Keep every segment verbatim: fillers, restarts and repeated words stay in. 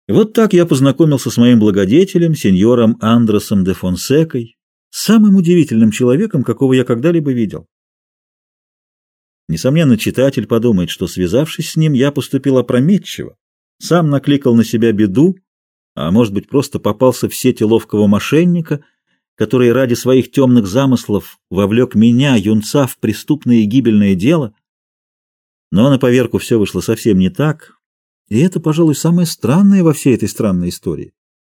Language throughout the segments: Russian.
И вот так я познакомился с моим благодетелем, сеньором Андресом де Фонсекой, самым удивительным человеком, какого я когда-либо видел. Несомненно, читатель подумает, что, связавшись с ним, я поступил опрометчиво, сам накликал на себя беду, а может быть, просто попался в сети ловкого мошенника, который ради своих темных замыслов вовлек меня, юнца, в преступное и гибельное дело. Но на поверку все вышло совсем не так, и это, пожалуй, самое странное во всей этой странной истории.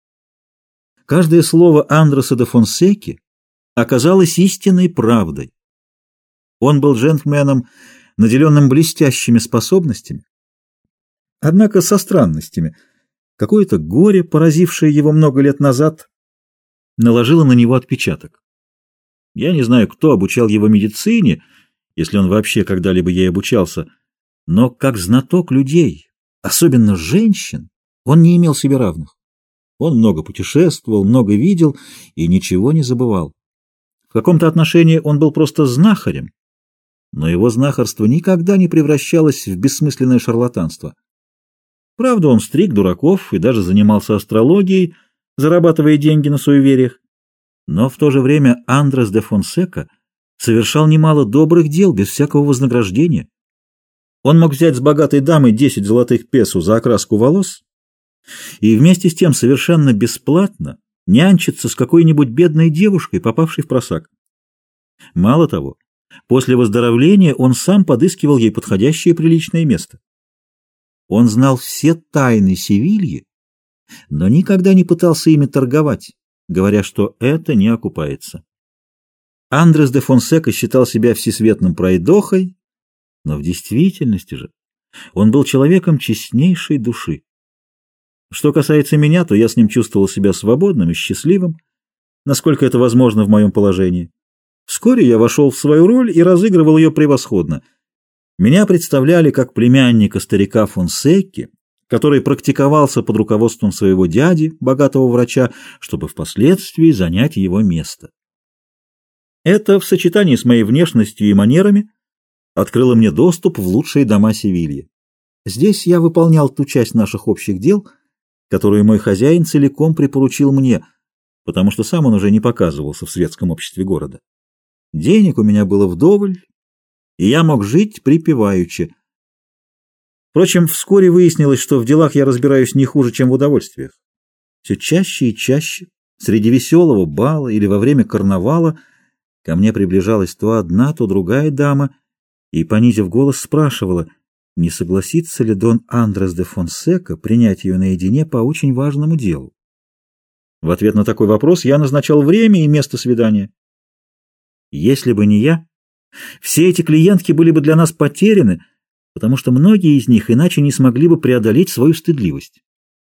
Каждое слово Андреса де Фонсеки оказалось истинной правдой. Он был джентльменом, наделенным блестящими способностями, однако со странностями. Какое-то горе, поразившее его много лет назад, наложило на него отпечаток. Я не знаю, кто обучал его медицине, если он вообще когда-либо ей обучался, но как знаток людей, особенно женщин, он не имел себе равных. Он много путешествовал, много видел и ничего не забывал. В каком-то отношении он был просто знахарем, но его знахарство никогда не превращалось в бессмысленное шарлатанство. Правда, он стриг дураков и даже занимался астрологией, зарабатывая деньги на суевериях. Но в то же время Андрес де Фонсека совершал немало добрых дел без всякого вознаграждения. Он мог взять с богатой дамы десять золотых песо за окраску волос и вместе с тем совершенно бесплатно нянчиться с какой-нибудь бедной девушкой, попавшей в просак. Мало того, после выздоровления он сам подыскивал ей подходящее приличное место. Он знал все тайны Севильи, но никогда не пытался ими торговать, говоря, что это не окупается. Андрес де Фонсека считал себя всесветным пройдохой, но в действительности же он был человеком честнейшей души. Что касается меня, то я с ним чувствовал себя свободным и счастливым, насколько это возможно в моем положении. Вскоре я вошел в свою роль и разыгрывал ее превосходно. Меня представляли как племянника старика Фонсеки, который практиковался под руководством своего дяди, богатого врача, чтобы впоследствии занять его место. Это в сочетании с моей внешностью и манерами открыло мне доступ в лучшие дома Севильи. Здесь я выполнял ту часть наших общих дел, которую мой хозяин целиком припоручил мне, потому что сам он уже не показывался в светском обществе города. Денег у меня было вдоволь, и я мог жить припеваючи. Впрочем, вскоре выяснилось, что в делах я разбираюсь не хуже, чем в удовольствиях. Все чаще и чаще, среди веселого бала или во время карнавала, ко мне приближалась то одна, то другая дама и, понизив голос, спрашивала, не согласится ли Дон Андрес де Фонсека принять ее наедине по очень важному делу. В ответ на такой вопрос я назначал время и место свидания. Если бы не я, все эти клиентки были бы для нас потеряны, потому что многие из них иначе не смогли бы преодолеть свою стыдливость.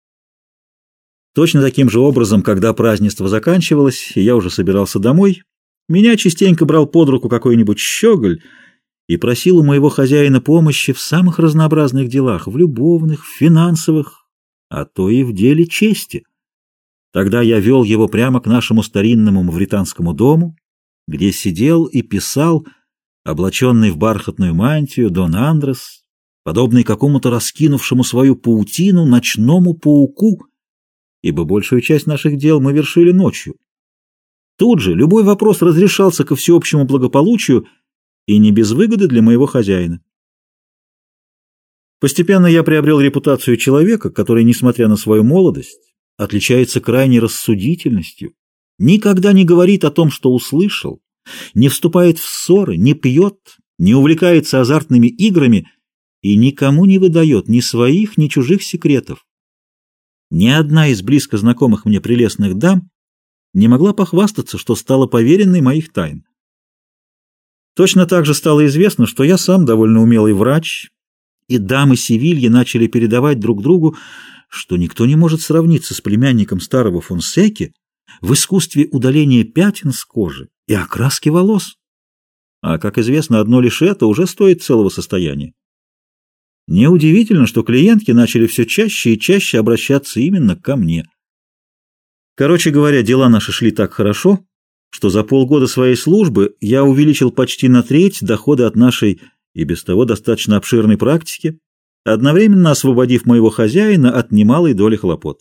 Точно таким же образом, когда празднество заканчивалось, и я уже собирался домой, меня частенько брал под руку какой-нибудь щеголь и просил у моего хозяина помощи в самых разнообразных делах, в любовных, в финансовых, а то и в деле чести. Тогда я вел его прямо к нашему старинному мавританскому дому, где сидел и писал, облаченный в бархатную мантию, Дон Андрес, подобный какому-то раскинувшему свою паутину ночному пауку, ибо большую часть наших дел мы вершили ночью. Тут же любой вопрос разрешался ко всеобщему благополучию и не без выгоды для моего хозяина. Постепенно я приобрел репутацию человека, который, несмотря на свою молодость, отличается крайней рассудительностью, никогда не говорит о том, что услышал, не вступает в ссоры, не пьет, не увлекается азартными играми и никому не выдает ни своих, ни чужих секретов. Ни одна из близко знакомых мне прелестных дам не могла похвастаться, что стала поверенной моих тайн. Точно так же стало известно, что я сам довольно умелый врач, и дамы Севильи начали передавать друг другу, что никто не может сравниться с племянником старого Фонсеки в искусстве удаления пятен с кожи и окраски волос. А, как известно, одно лишь это уже стоит целого состояния. Неудивительно, что клиентки начали все чаще и чаще обращаться именно ко мне. Короче говоря, дела наши шли так хорошо, что за полгода своей службы я увеличил почти на треть доходы от нашей и без того достаточно обширной практики, одновременно освободив моего хозяина от немалой доли хлопот.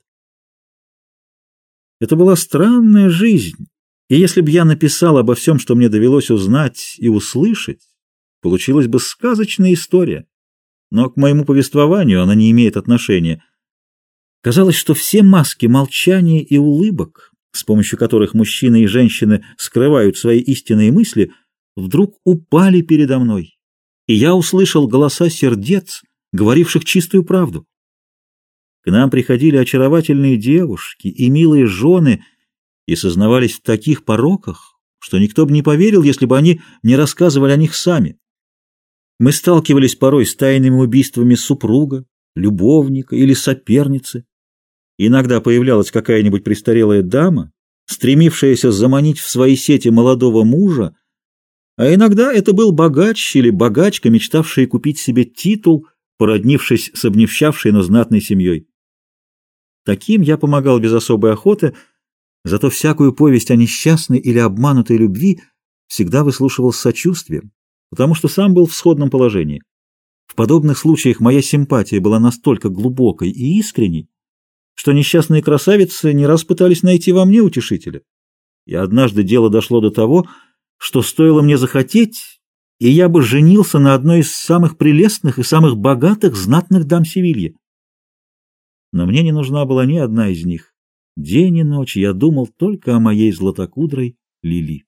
Это была странная жизнь, и если бы я написал обо всем, что мне довелось узнать и услышать, получилась бы сказочная история, но к моему повествованию она не имеет отношения. Казалось, что все маски молчания и улыбок, с помощью которых мужчины и женщины скрывают свои истинные мысли, вдруг упали передо мной, и я услышал голоса сердец, говоривших чистую правду. К нам приходили очаровательные девушки и милые жены и сознавались в таких пороках, что никто бы не поверил, если бы они не рассказывали о них сами. Мы сталкивались порой с тайными убийствами супруга, любовника или соперницы. Иногда появлялась какая-нибудь престарелая дама, стремившаяся заманить в свои сети молодого мужа, а иногда это был богач или богачка, мечтавшие купить себе титул, породнившись с обнищавшей, но знатной семьей. Таким я помогал без особой охоты, зато всякую повесть о несчастной или обманутой любви всегда выслушивал с сочувствием, потому что сам был в сходном положении. В подобных случаях моя симпатия была настолько глубокой и искренней, что несчастные красавицы не раз пытались найти во мне утешителя. И однажды дело дошло до того, что стоило мне захотеть, и я бы женился на одной из самых прелестных и самых богатых знатных дам Севильи. Но мне не нужна была ни одна из них. День и ночь я думал только о моей златокудрой Лили.